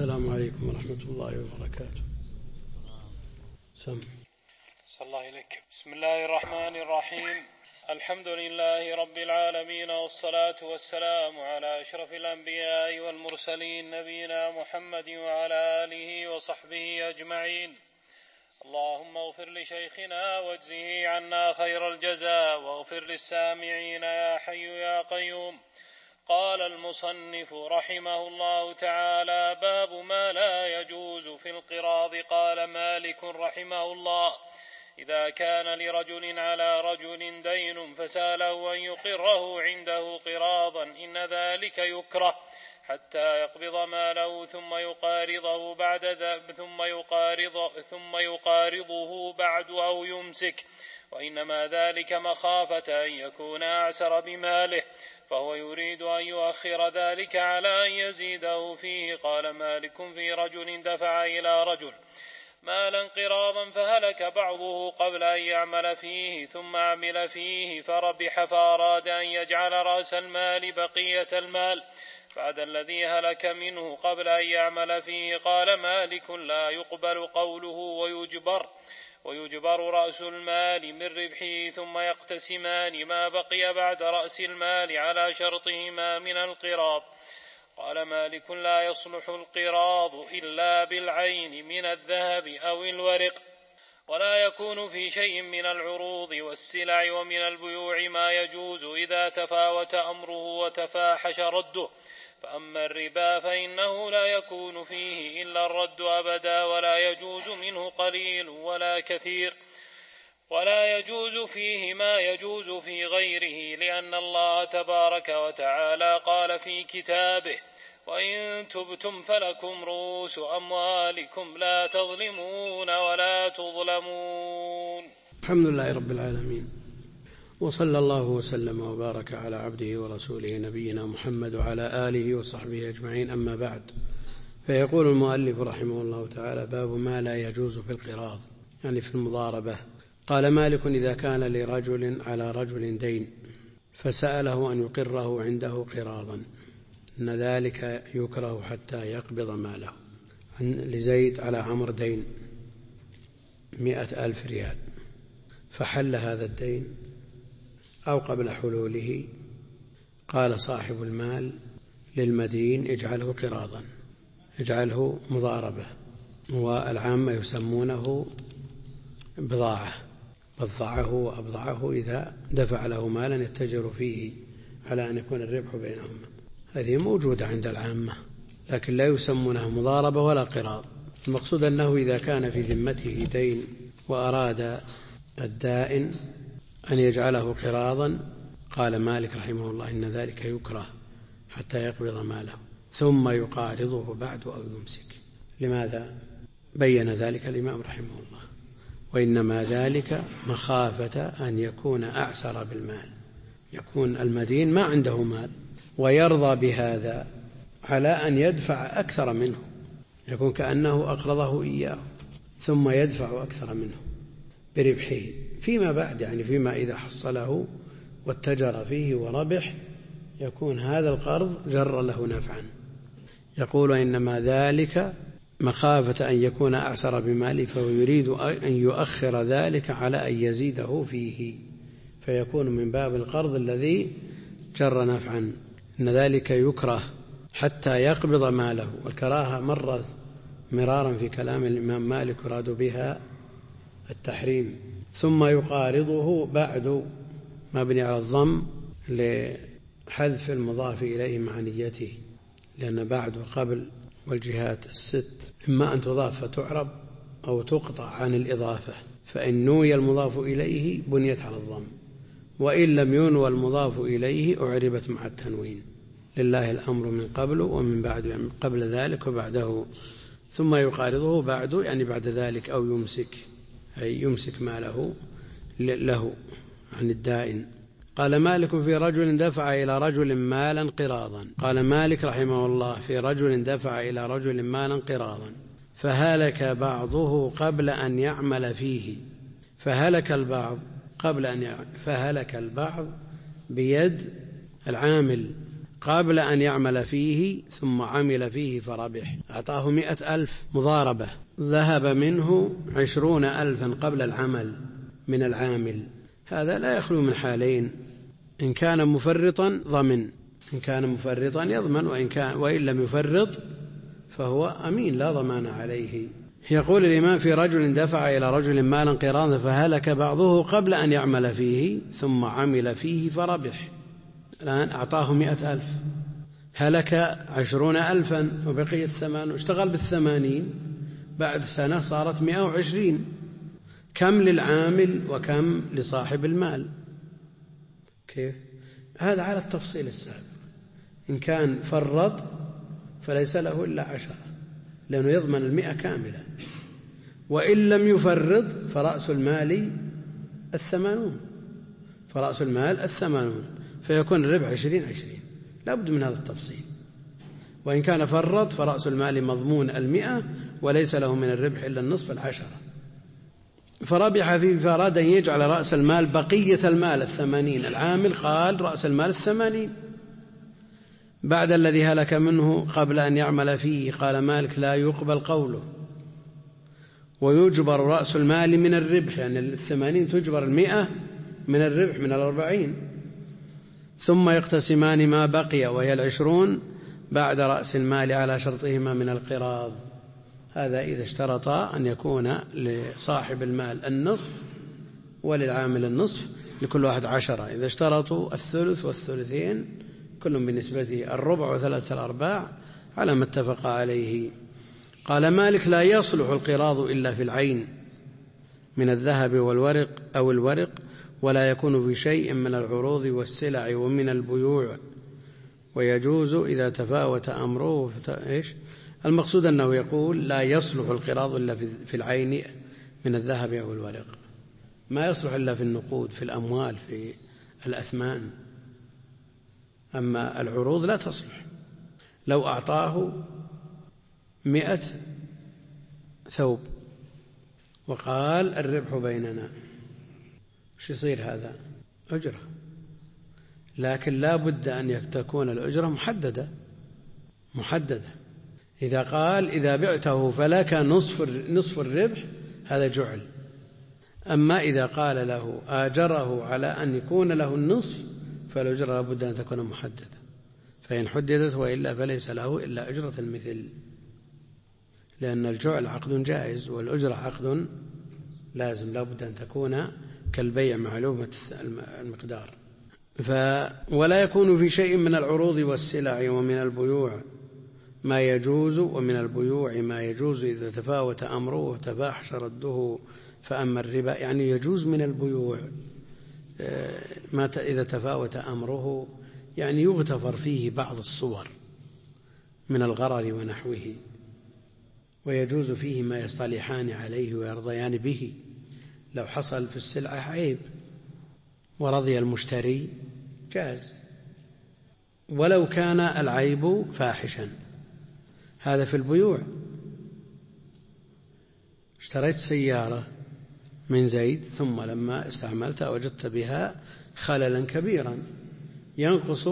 السلام عليكم ورحمة الله وبركاته. صلى الله عليك. بسم الله الرحمن الرحيم. الحمد لله رب العالمين، والصلاة والسلام على أشرف الأنبياء والمرسلين نبينا محمد وعلى آله وصحبه أجمعين. اللهم اغفر لشيخنا واجزه عنا خير الجزاء، واغفر للسامعين يا حي يا قيوم. قال المصنف رحمه الله تعالى: باب ما لا يجوز في القراض. قال مالك رحمه الله: إذا كان لرجل على رجل دين فسأله أن يقره عنده قراضا إن ذلك يكره حتى يقبض ماله ثم يقارضه بعد أو يمسك، وإنما ذلك مخافة أن يكون أعسر بماله، فهو يريد أن يؤخر ذلك على أن يزيده فيه. قال مالك: في رجل دفع إلى رجل مالا قراضا فهلك بعضه قبل أن يعمل فيه، ثم عمل فيه فربح، فأراد أن يجعل رأس المال بقية المال بعد الذي هلك منه قبل أن يعمل فيه. قال مالك: لا يقبل قوله ويجبر رأس المال من ربحه، ثم يقتسمان ما بقي بعد رأس المال على شرطهما من القراض. قال مالك: لا يصلح القراض إلا بالعين من الذهب أو الورق، ولا يكون في شيء من العروض والسلع ومن البيوع ما يجوز إذا تفاوت أمره وتفاحش رده. فأما الربا فإنه لا يكون فيه إلا الرد أبدا، ولا يجوز منه قليل ولا كثير، ولا يجوز فيه ما يجوز في غيره، لأن الله تبارك وتعالى قال في كتابه: وإن تبتم فلكم رؤوس أموالكم لا تظلمون ولا تظلمون. الحمد لله رب العالمين، وصلى الله وسلم وبارك على عبده ورسوله نبينا محمد وعلى آله وصحبه أجمعين. أما بعد، فيقول المؤلف رحمه الله تعالى: باب ما لا يجوز في القراض، يعني في المضاربة. قال مالك: إذا كان لرجل على رجل دين فسأله أن يقره عنده قراضا إن ذلك يكره حتى يقبض ماله. لزيد على عمرو دين 100,000 ريال، فحل هذا الدين أو قبل حلوله، قال صاحب المال للمدين: اجعله قراضا، اجعله مضاربة. والعامة يسمونه بضاعة، بضعه وأبضعه إذا دفع له مالا يتجر فيه على أن يكون الربح بينهما. هذه موجودة عند العامة، لكن لا يسمونها مضاربة ولا قراض. المقصود أنه إذا كان في ذمته دين وأراد الدائن أن يجعله قراضا، قال مالك رحمه الله: إن ذلك يكره حتى يقبض ماله ثم يقارضه بعد أو يمسك. لماذا بين ذلك الإمام رحمه الله؟ وإنما ذلك مخافة أن يكون أعسر بالمال، يكون المدين ما عنده مال ويرضى بهذا على أن يدفع أكثر منه، يكون كأنه أقرضه إياه ثم يدفع أكثر منه بربحه فيما بعد، يعني فيما إذا حصله واتجر فيه وربح يكون هذا القرض جر له نفعا. يقول: إنما ذلك مخافة أن يكون أعسر بماله، فهو يريد أن يؤخر ذلك على أن يزيده فيه، فيكون من باب القرض الذي جر نفعا. إن ذلك يكره حتى يقبض ماله. والكراهة مرت مرارا في كلام الإمام مالك يراد بها التحريم. ثم يقارضه بعد، مبني على الضم لحذف المضاف إليه مع نيته، لأن بعد وقبل والجهات الست إما أن تضاف فتعرب أو تقطع عن الإضافة، فإن نوي المضاف إليه بنيت على الضم، وإن لم ينوى المضاف إليه أعربت مع التنوين. لله الأمر من قبل ومن بعد، يعني قبل ذلك وبعده. ثم يقارضه بعد، يعني بعد ذلك، أو يمسك، أي يمسك ماله له عن الدائن. قال مالك: في رجل دفع إلى رجل مالا قراضا. قال مالك رحمه الله: في رجل دفع إلى رجل مالا قراضا فهلك بعضه قبل أن يعمل فيه. فهلك البعض بيد العامل قبل أن يعمل فيه ثم عمل فيه فربح. أعطاه 100,000 مضاربة، ذهب منه 20,000 قبل العمل من العامل. هذا لا يخلو من حالين: إن كان مفرطا ضمن، إن كان مفرطا يضمن، وإن لم يفرط فهو أمين لا ضمان عليه. يقول الإمام: في رجل دفع إلى رجل مالا قراضا فهلك بعضه قبل أن يعمل فيه ثم عمل فيه فربح. الآن أعطاه 100,000، هلك 20,000 وبقي 80، اشتغل 80، بعد سنة صارت 120. كم للعامل وكم لصاحب المال؟ كيف؟ هذا على التفصيل السابق. إن كان فرط فليس له إلا 10، لأنه يضمن 100 كاملة. وإن لم يفرط فرأس المال 80، فرأس المال 80، فيكون الربح 20. لا بد من هذا التفصيل. وإن كان فرط فرأس المال مضمون 100 وليس له من الربح إلا النصف 10. فربح فيه، فأراد أن يجعل رأس المال بقية المال 80. العامل قال رأس المال 80 بعد الذي هلك منه قبل أن يعمل فيه. قال مالك: لا يقبل قوله، ويجبر رأس المال من الربح، يعني 80 تجبر 100 من الربح من 40، ثم يقتسمان ما بقي وهي 20 بعد رأس المال على شرطهما من القراض. هذا إذا اشترطا أن يكون لصاحب المال النصف وللعامل النصف، لكل واحد 10. إذا اشترطوا الثلث والثلثين كل بنسبته الربع وثلاثة الأرباع على ما اتفق عليه. قال مالك: لا يصلح القراض إلا في العين من الذهب والورق أو الورق، ولا يكون في شيء من العروض والسلع ومن البيوع، ويجوز إذا تفاوت أمره. إيش المقصود؟ أنه يقول لا يصلح القراض إلا في العين من الذهب أو الورق، ما يصلح إلا في النقود، في الأموال، في الأثمان. أما العروض لا تصلح. لو أعطاه 100 ثوب وقال الربح بيننا، وش يصير؟ هذا أجرة، لكن لا بد أن تكون الأجرة محددة. إذا قال إذا بعته فلك نصف الربح هذا جعل. أما إذا قال له آجره على أن يكون له النصف فالأجرة لا بد أن تكون محددة، فإن حددت وإلا فليس له إلا أجرة المثل، لأن الجعل عقد جائز والأجرة عقد لازم، لا بد أن تكون كالبيع معلومة المقدار. ولا يكون في شيء من العروض والسلع ومن البيوع ما يجوز، ومن البيوع ما يجوز إذا تفاوت أمره وتفاحش رده. فأما الربا يعني يجوز من البيوع ما إذا تفاوت أمره، يعني يغتفر فيه بعض الصور من الغرر ونحوه، ويجوز فيه ما يصطلحان عليه ويرضيان به. لو حصل في السلعة عيب ورضي المشتري جاز، ولو كان العيب فاحشا. هذا في البيوع. اشتريت سيارة من زيد، ثم لما استعملتها وجدت بها خللا كبيرا ينقص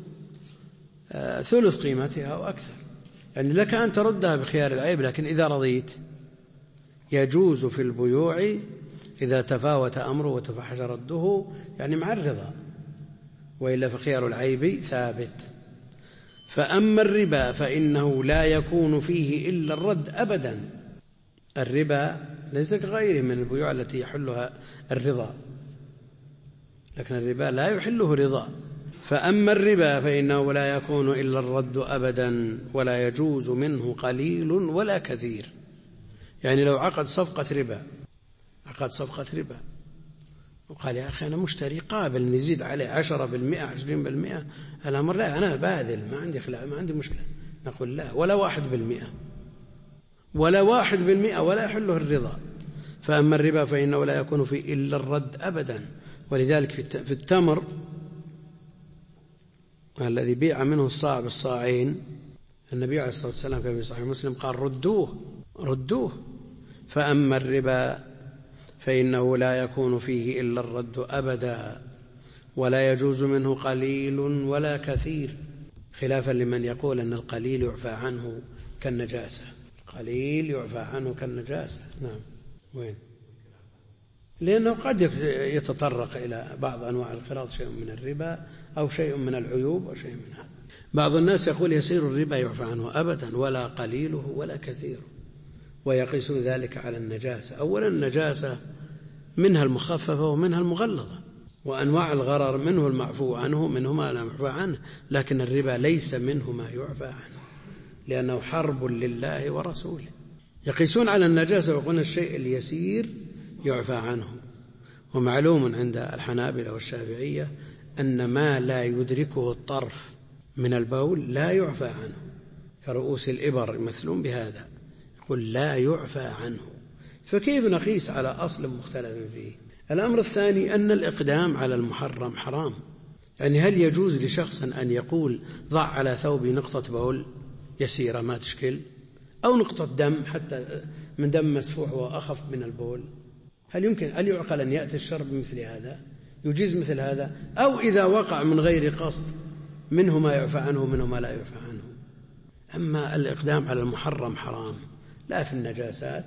ثلث قيمتها أو أكثر، يعني لك أن تردها بخيار العيب، لكن إذا رضيت يجوز في البيوع إذا تفاوت أمره وتفحش رده، يعني مع الرضا، وإلا فخيار العيب ثابت. فأما الربا فإنه لا يكون فيه إلا الرد أبدا. الربا ليس كغيره من البيوع التي يحلها الرضا، لكن الربا لا يحله رضا. فأما الربا فإنه لا يكون إلا الرد أبدا، ولا يجوز منه قليل ولا كثير. يعني لو عقد صفقة ربا وقال يا أخي أنا مشتري قابل نزيد عليه 10%، 20%، الأمر لا، أنا باذل، ما عندي مشكلة، نقول لا، ولا 1%، ولا يحله الرضا. فأما الربا فإنه لا يكون فيه إلا الرد أبدا. ولذلك في التمر الذي بيع منه الصاع بالصاعين، النبي عليه الصلاة والسلام في صحيح مسلم قال ردوه. فأما الربا فإنه لا يكون فيه إلا الرد أبدا، ولا يجوز منه قليل ولا كثير. خلافا لمن يقول أن القليل يعفى عنه كالنجاسة. القليل يعفى عنه كالنجاسة. نعم. وين؟ لأنه قد يتطرق إلى بعض أنواع القراض شيء من الربا أو شيء من العيوب أو شيء من هذا. بعض الناس يقول يسير الربا يعفى عنه أبدا ولا قليله ولا كثيره، ويقيسون ذلك على النجاسة. أولا النجاسة منها المخففة ومنها المغلظة، وأنواع الغرر منه المعفو عنه منه ما لا معفى عنه، لكن الربا ليس منه ما يعفى عنه لأنه حرب لله ورسوله. يقيسون على النجاسة ويقولون الشيء اليسير يعفى عنه. ومعلوم عند الحنابلة والشافعية أن ما لا يدركه الطرف من البول لا يعفى عنه، كرؤوس الإبر يمثلون بهذا، يقول لا يعفى عنه. فكيف نقيس على أصل مختلف فيه؟ الأمر الثاني أن الإقدام على المحرم حرام. يعني هل يجوز لشخص أن يقول ضع على ثوبي نقطة بول يسيرة ما تشكل، أو نقطة دم حتى من دم مسفوح وأخف من البول؟ هل يعقل أن يأتي الشرع بمثل هذا؟ يجيز مثل هذا؟ أو إذا وقع من غير قصد منه ما يعفى عنه ومنه ما لا يعفى عنه. أما الإقدام على المحرم حرام، لا في النجاسات،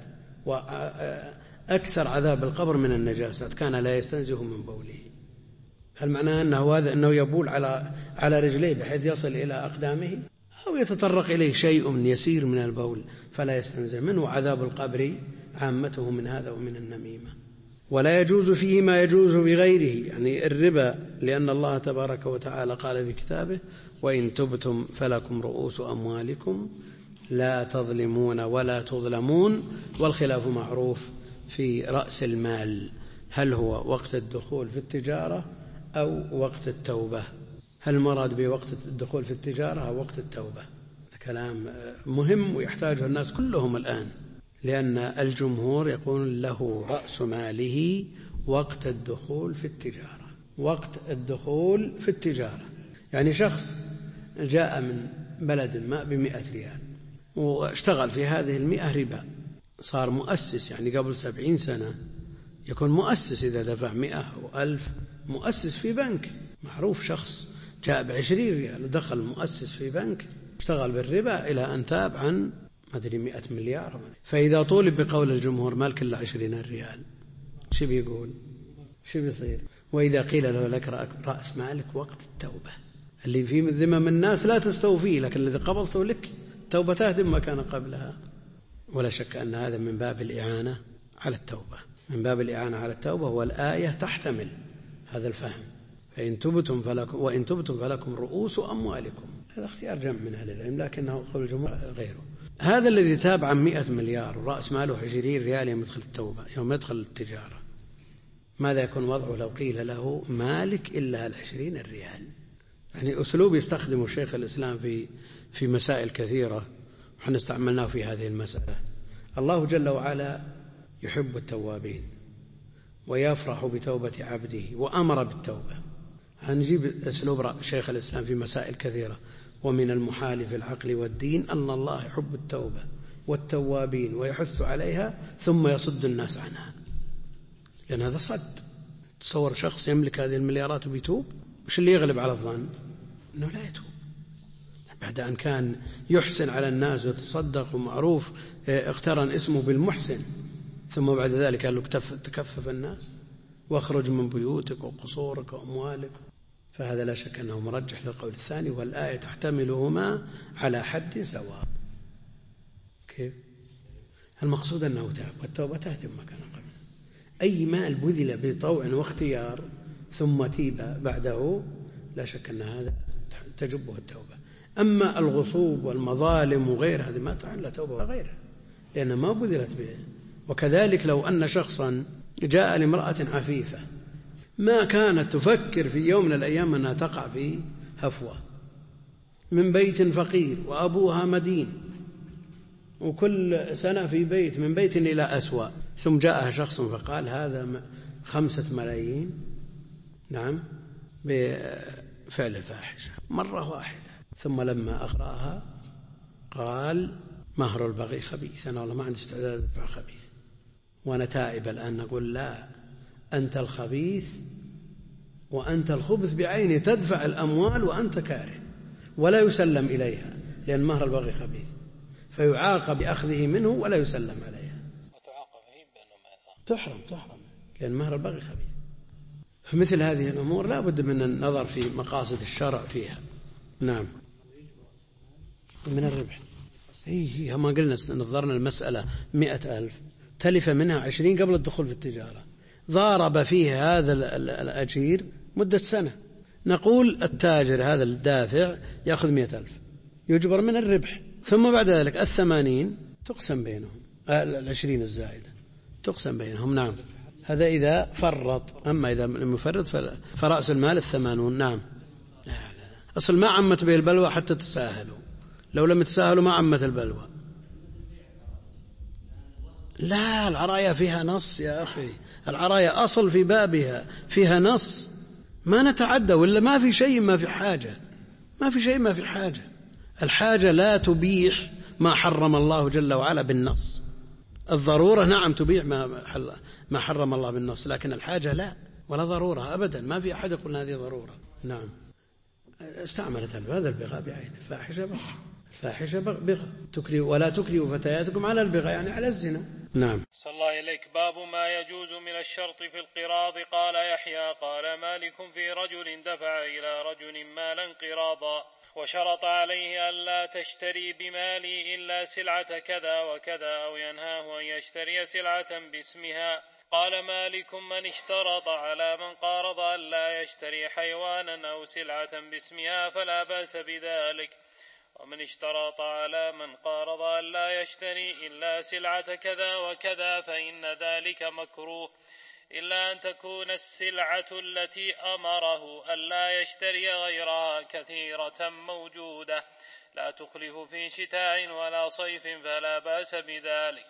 وأكثر عذاب القبر من النجاسات، كان لا يستنزه من بوله. هل معناه أنه يبول على رجليه بحيث يصل إلى أقدامه، أو يتطرق إليه شيء يسير من البول فلا يستنزه منه؟ وعذاب القبر عامته من هذا ومن النميمة. ولا يجوز فيه ما يجوز بغيره، يعني الربا، لأن الله تبارك وتعالى قال في كتابه وإن تبتم فلكم رؤوس أموالكم لا تظلمون ولا تظلمون. والخلاف معروف في رأس المال، هل هو وقت الدخول في التجارة أو وقت التوبة؟ هل المراد بوقت الدخول في التجارة أو وقت التوبة؟ كلام مهم ويحتاجه الناس كلهم الآن، لأن الجمهور يقول له رأس ماله وقت الدخول في التجارة. وقت الدخول في التجارة يعني شخص جاء من بلد ما ب100 ريال واشتغل في هذه 100 ربا، صار مؤسس. يعني قبل 70 سنة يكون مؤسس إذا دفع 100 و1000، مؤسس في بنك معروف. شخص جاء ب20 ريال ودخل مؤسس في بنك، اشتغل بالربا إلى أن تاب عن ما أدري 100 مليار. فإذا طولب بقول الجمهور مالك إلا 20 ريال، شو بيقول؟ شو بيصير؟ وإذا قيل له لك رأس مالك وقت التوبة، اللي في ذمم الناس لا تستوفيه، لكن الذي قبضته لك توبة تهدم ما كان قبلها. ولا شك أن هذا من باب الإعانة على التوبة، من باب الإعانة على التوبة، والآية تحتمل هذا الفهم. وإن تبتم فلكم رؤوس أموالكم. هذا اختيار جمع من أهل العلم، لكنه قول الجمهور غيره. هذا الذي تاب عن 100 مليار ورأس ماله 20 ريال يوم يدخل التوبة، يوم يدخل التجارة، ماذا يكون وضعه لو قيل له مالك إلا 20 ريال؟ يعني أسلوب يستخدمه شيخ الإسلام في مسائل كثيرة، وحنا استعملناه في هذه المسألة. الله جل وعلا يحب التوابين ويفرح بتوبة عبده وأمر بالتوبة. هنجيب أسلوب شيخ الإسلام في مسائل كثيرة. ومن المحال في العقل والدين أن الله يحب التوبة والتوابين ويحث عليها ثم يصد الناس عنها، لأن هذا صد. تصور شخص يملك هذه المليارات وبيتوب، وش اللي يغلب على الظن؟ أنه لا يتوب بعد أن كان يحسن على الناس ويتصدق ومعروف، اقترن اسمه بالمحسن، ثم بعد ذلك قال له تكفف الناس واخرج من بيوتك وقصورك وأموالك. فهذا لا شك أنه مرجح للقول الثاني، والآية تحتملهما على حد سواء. كيف؟ المقصود أنه تاب، والتوبة تهدم ما كان قبل. أي مال بذل بطوع واختيار ثم تيب بعده لا شك أن هذا تجبه التوبة. أما الغصوب والمظالم وغير هذه ما تعلى توبة وغيرها، لأن ما بذلت به. وكذلك لو أن شخصا جاء لامرأة عفيفة ما كانت تفكر في يوم من الأيام أنها تقع في هفوة، من بيت فقير وأبوها مدين، وكل سنة في بيت من بيت إلى أسوأ، ثم جاءها شخص فقال هذا 5 ملايين، نعم، بفعل الفاحشة مرة واحدة. ثم لما أغراها قال مهر البغي خبيث، أنا والله ما عندي استعداد أدفع خبيث، وأنا تائب الآن. نقول لا، أنت الخبيث وأنت الخبث بعينه، تدفع الأموال وأنت كاره، ولا يسلم إليها، لأن مهر البغي خبيث، فيعاقب بأخذه منه ولا يسلم عليها. تحرم لأن مهر البغي خبيث. فمثل هذه الأمور لا بد من النظر في مقاصد الشرع فيها. نعم. من الربح. إيه ما قلنا نظرنا المسألة 100,000 تلف منها 20 قبل الدخول في التجارة، ضارب فيه هذا الأجير مدة سنة، نقول التاجر هذا الدافع يأخذ 100,000 يجبر من الربح، ثم بعد ذلك 80 تقسم بينهم، 20 الزائدة تقسم بينهم. نعم. هذا إذا فرط، أما إذا لم يفرط فرأس المال 80. نعم. أصل ما عمت به البلوى حتى تساهلوا، لو لم تساهلوا ما عمت البلوى. لا، العرايا فيها نص يا أخي، العرايا أصل في بابها فيها نص، ما نتعدى، ولا ما في شيء ما في حاجة، ما في شيء ما في حاجة. الحاجة لا تبيح ما حرم الله جل وعلا بالنص. الضرورة نعم تبيح ما حرم الله بالنص، لكن الحاجة لا، ولا ضرورة أبدا، ما في أحد يقول هذه ضرورة. نعم. استعملت هذا البغاء بعينه، فاحشة بغى ولا تكرهوا فتياتكم على البغاء، يعني على الزنا. نعم. صلى الله إليك. باب ما يجوز من الشرط في القراض. قال يحيى قال مالك في رجل دفع إلى رجل مالا قراضا وشرط عليه ألا تشتري بمالي إلا سلعة كذا وكذا، أو ينهاه أن يشتري سلعة باسمها. قال مالك من اشترط على من قارض ألا يشتري حيوانا أو سلعة باسمها فلا بأس بذلك، ومن اشترط على من قارض ألا يشتري إلا سلعة كذا وكذا فإن ذلك مكروه، إلا أن تكون السلعة التي أمره ألا يشتري غيرها كثيرة موجودة لا تخلف في شتاء ولا صيف فلا بأس بذلك.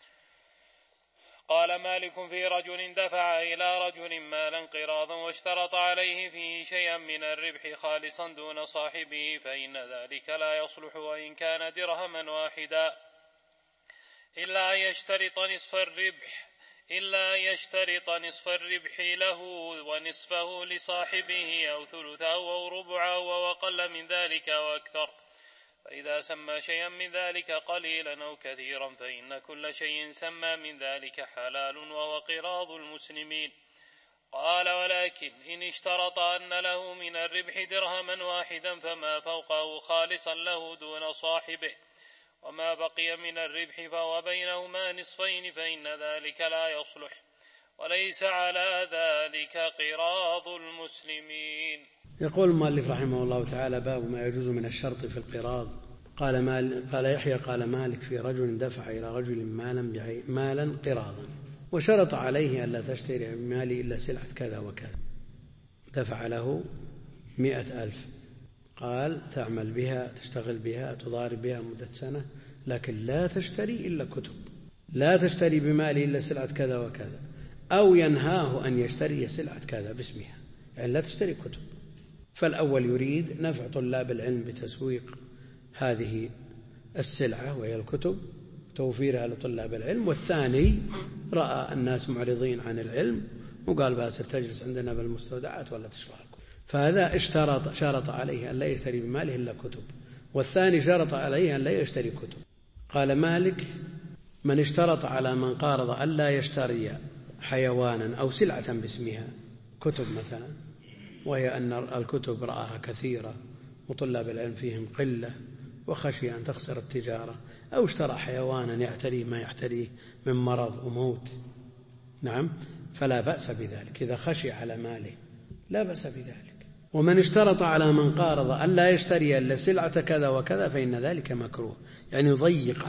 قال مالك في رجل دفع إلى رجل مالا قراضا واشترط عليه فيه شيئا من الربح خالصا دون صاحبه فإن ذلك لا يصلح وإن كان درهما واحدا، إلا أن يشترط نصف الربح له ونصفه لصاحبه أو ثلثه أو ربعه وقل من ذلك وأكثر. فإذا سمى شيئا من ذلك قليلا أو كثيرا فإن كل شيء سمى من ذلك حلال وهو قراض المسلمين. قال ولكن إن اشترط أن له من الربح درهما واحدا فما فوقه خالصا له دون صاحبه، وما بقي من الربح فهو بينهما نصفين فإن ذلك لا يصلح، وليس على ذلك قراض المسلمين. يقول المؤلف رحمه الله تعالى باب ما يجوز من الشرط في القراض. قال يحيى قال مالك في رجل دفع إلى رجل مالا قراضا وشرط عليه ألا تشتري بمالي إلا سلعة كذا وكذا، دفع له 100,000، قال تعمل بها تشتغل بها تضارب بها مدة سنة، لكن لا تشتري إلا كتب، لا تشتري بمالي إلا سلعة كذا وكذا، أو ينهاه أن يشتري سلعة كذا باسمها، يعني لا تشتري كتب. فالأول يريد نفع طلاب العلم بتسويق هذه السلعة وهي الكتب، توفيرها لطلاب العلم، والثاني رأى الناس معرضين عن العلم وقال باسر تجلس عندنا بالمستودعات ولا تشرح الكتب، فهذا شرط عليه أن لا يشتري بماله إلا كتب، والثاني شرط عليه أن لا يشتري كتب. قال مالك من اشترط على من قارض أن لا يشتري حيوانا أو سلعة باسمها، كتب مثلا، وهي أن الكتب رآها كثيرة وطلاب العلم فيهم قلة وخشي أن تخسر التجارة، أو اشترى حيوانا يعتريه ما يعتريه من مرض وموت، نعم، فلا بأس بذلك إذا خشي على ماله، لا بأس بذلك. ومن اشترط على من قارض أن لا يشتري إلا سلعة كذا وكذا فإن ذلك مكروه، يعني يضيق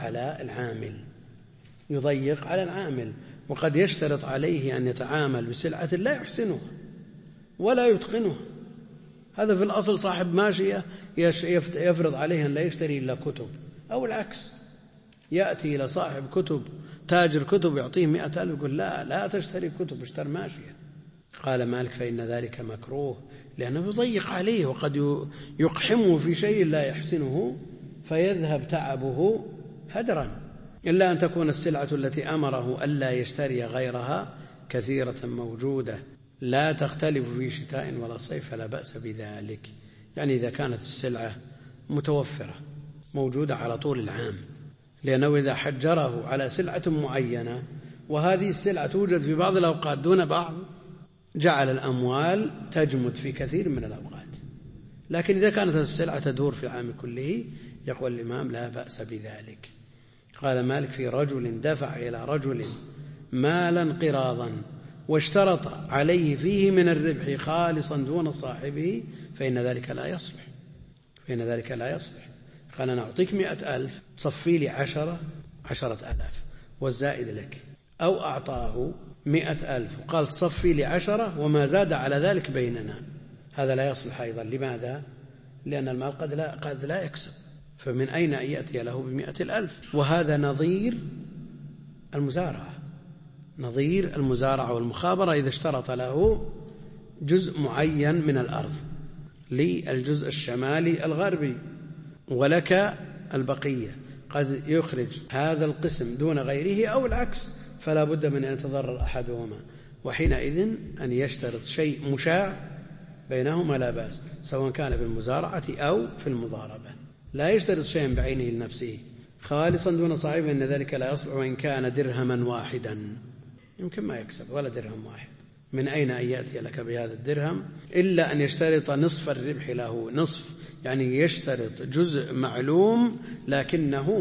على العامل، وقد يشترط عليه أن يتعامل بسلعة لا يحسنها ولا يتقنها. هذا في الأصل صاحب ماشية يفرض عليه أن لا يشتري إلا كتب، أو العكس، يأتي إلى صاحب كتب تاجر كتب يعطيه 100,000 يقول لا تشتري كتب اشتر ماشية. قال مالك فإن ذلك مكروه، لأنه يضيق عليه وقد يقحمه في شيء لا يحسنه فيذهب تعبه هدرا، إلا أن تكون السلعة التي أمره ألا يشتري غيرها كثيرة موجودة لا تختلف في شتاء ولا صيف فلا بأس بذلك. يعني إذا كانت السلعة متوفرة موجودة على طول العام، لأنه إذا حجره على سلعة معينة وهذه السلعة توجد في بعض الأوقات دون بعض جعل الأموال تجمد في كثير من الأوقات. لكن إذا كانت السلعة تدور في العام كله يقول الإمام لا بأس بذلك. قال مالك في رجل دفع إلى رجل مالا قراضا واشترط عليه فيه من الربح خالصا دون صاحبه فإن ذلك لا يصلح. قال أنا أعطيك 100,000 تصفي لي 10,000 والزائد لك، أو أعطاه 100,000 وقال تصفي لي 10 وما زاد على ذلك بيننا، هذا لا يصلح أيضا. لماذا؟ لأن المال قد لا يكسب، فمن أين أن يأتي له ب100,000؟ وهذا نظير المزارعة والمخابرة إذا اشترط له جزء معين من الأرض للجزء الشمالي الغربي ولك البقية، قد يخرج هذا القسم دون غيره أو العكس، فلا بد من أن يتضرر أحدهما، وحينئذ أن يشترط شيء مشاع بينهما لا بأس، سواء كان في المزارعة أو في المضاربة. لا يشترط شيئا بعينه لنفسه خالصا دون صاحبه إن ذلك لا يصلح وإن كان درهما واحدا، يمكن ما يكسب ولا درهم واحد. من أين أن يأتي لك بهذا الدرهم؟ إلا أن يشترط نصف الربح له، نصف يعني يشترط جزء معلوم لكنه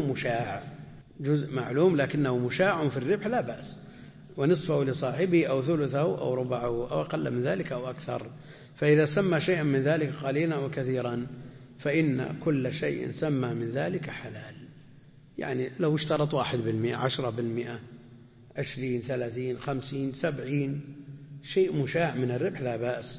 مشاع في الربح لا بأس، ونصفه لصاحبه أو ثلثه أو ربعه أو أقل من ذلك أو أكثر. فإذا سمى شيئا من ذلك قليلا أو كثيرا فإن كل شيء سمى من ذلك حلال. يعني لو اشترط 1%، 10%، 20، 30، 50، 70 شيء مشاع من الربح لا بأس،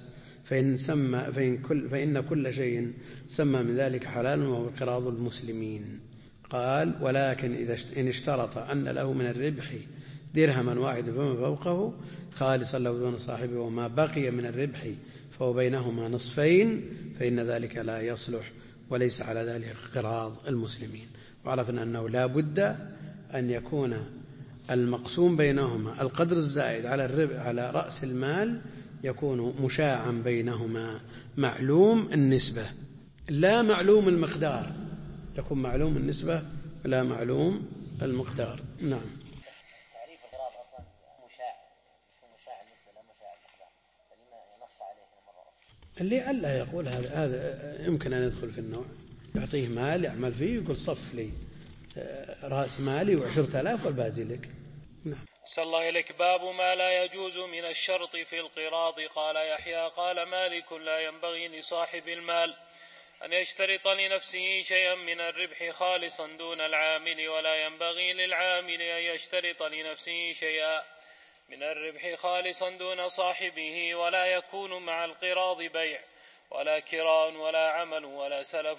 فإن كل شيء سمى من ذلك حلال وهو قراض المسلمين. قال ولكن إن اشترط أن له من الربح درهما واحد فما فوقه خالصا له دون صاحبه وما بقي من الربح فهو بينهما نصفين فإن ذلك لا يصلح وليس على ذلك قراض المسلمين. وعرفنا أنه لا بد أن يكون المقسوم بينهما القدر الزائد على رأس المال يكون مشاعا بينهما معلوم النسبة لا معلوم المقدار، يكون معلوم النسبة لا معلوم المقدار. نعم. تعريف القراض أصلا مشاع النسبة لا مشاع المقدار، فلما نص عليه مرة اللي ألا يقول هذا يمكن أن يدخل في النوع، يعطيه مال يعمل فيه يقول صف لي رأس مالي و10,000 والباقي لك. نعم. صلى الله إليك. باب ما لا يجوز من الشرط في القراض. قال يحيى قال مالك لا ينبغي لصاحب المال أن يشترط لنفسه شيئا من الربح خالصا دون العامل، ولا ينبغي للعامل أن يشترط لنفسه شيئا من الربح خالصا دون صاحبه، ولا يكون مع القراض بيع ولا كراء ولا عمل ولا سلف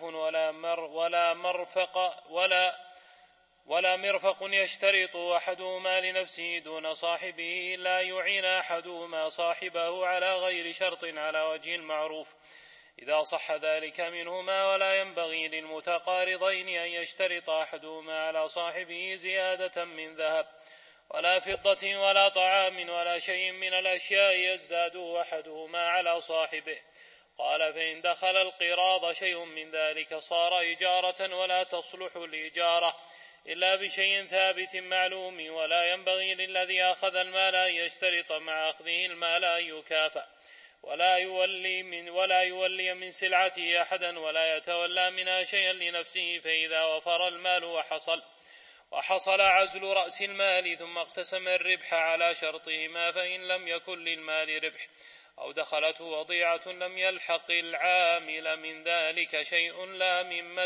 ولا مرفق يشترط أحدهما لنفسه دون صاحبه، لا يعين أحدهما صاحبه على غير شرط على وجه المعروف إذا صح ذلك منهما، ولا ينبغي للمتقارضين أن يشترط أحدهما على صاحبه زيادة من ذهب ولا فضة ولا طعام ولا شيء من الأشياء يزداد أحدهما على صاحبه. قال فإن دخل القراض شيء من ذلك صار إجارة ولا تصلح الإجارة إلا بشيء ثابت معلوم، ولا ينبغي للذي أخذ المال أن يشترط مع أخذه المال أن يكافأ ولا يولي من سلعته أحدا ولا يتولى منها شيئا لنفسه، فإذا وفر المال وحصل عزل رأس المال ثم اقتسم الربح على شرطهما، فإن لم يكن للمال ربح أو دخلته وضيعة لم يلحق العامل من ذلك شيء لا مما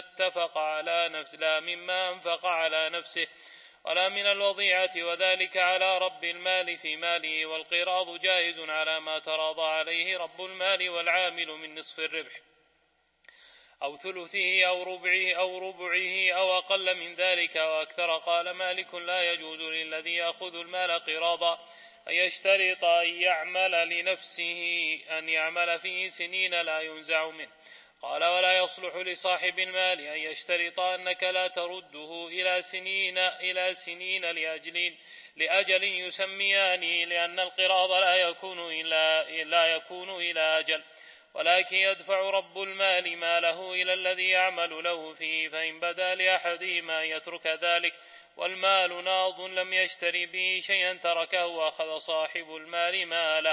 أنفق على نفسه ولا من الوضيعة، وذلك على رب المال في ماله، والقراض جائز على ما تراضى عليه رب المال والعامل من نصف الربح أو ثلثه أو ربعه أو أقل من ذلك وأكثر. قال مالك لا يجوز للذي يأخذ المال قراضا أن يشترط أن يعمل لنفسه أن يعمل فيه سنين لا ينزع منه. قال ولا يصلح لصاحب المال أن يشترط أنك لا ترده إلى سنين لأجل يسميانه، لأن القراض لا يكون إلى أجل، ولكن يدفع رب المال ماله إلى الذي يعمل له فيه، فإن بدا لأحدهما أن يترك ذلك والمال ناض لم يشتري به شيئا تركه وأخذ صاحب المال ماله.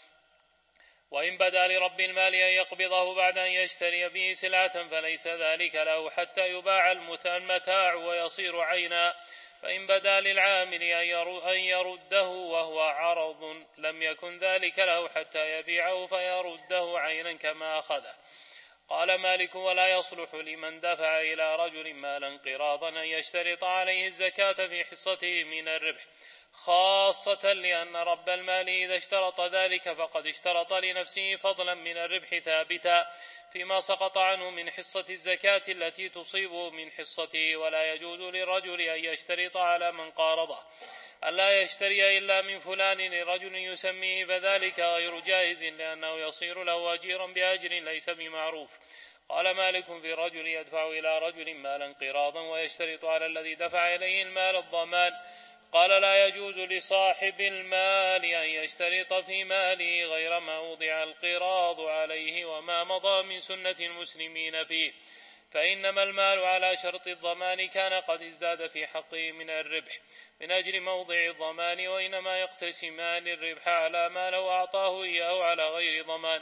وإن بدا لرب المال أن يقبضه بعد أن يشتري به سلعة فليس ذلك له حتى يباع المتاع ويصير عينا. فإن بدا للعامل أن يرده وهو عرض لم يكن ذلك له حتى يبيعه فيرده عينا كما أخذه. قال مالك: ولا يصلح لمن دفع إلى رجل مالا قراضا أن يشترط عليه الزكاة في حصته من الربح، خاصة لأن رب المال إذا اشترط ذلك فقد اشترط لنفسه فضلا من الربح ثابتا فيما سقط عنه من حصة الزكاة التي تصيبه من حصته. ولا يجوز للرجل أن يشترط على من قارضه ألا يشتري إلا من فلان لرجل يسميه، فذلك غير جائز لأنه يصير له أجيرا بأجر ليس بمعروف. قال مالك: في رجل يدفع إلى رجل مالا قراضا ويشترط على الذي دفع إليه المال الضمان. قال: لا يجوز لصاحب المال أن يشترط في ماله غير ما وضع القراض عليه وما مضى من سنة المسلمين فيه، فإنما المال على شرط الضمان كان قد ازداد في حقه من الربح من أجل موضع الضمان، وإنما يقتسمان الربح على ما لو أعطاه إياه على غير ضمان.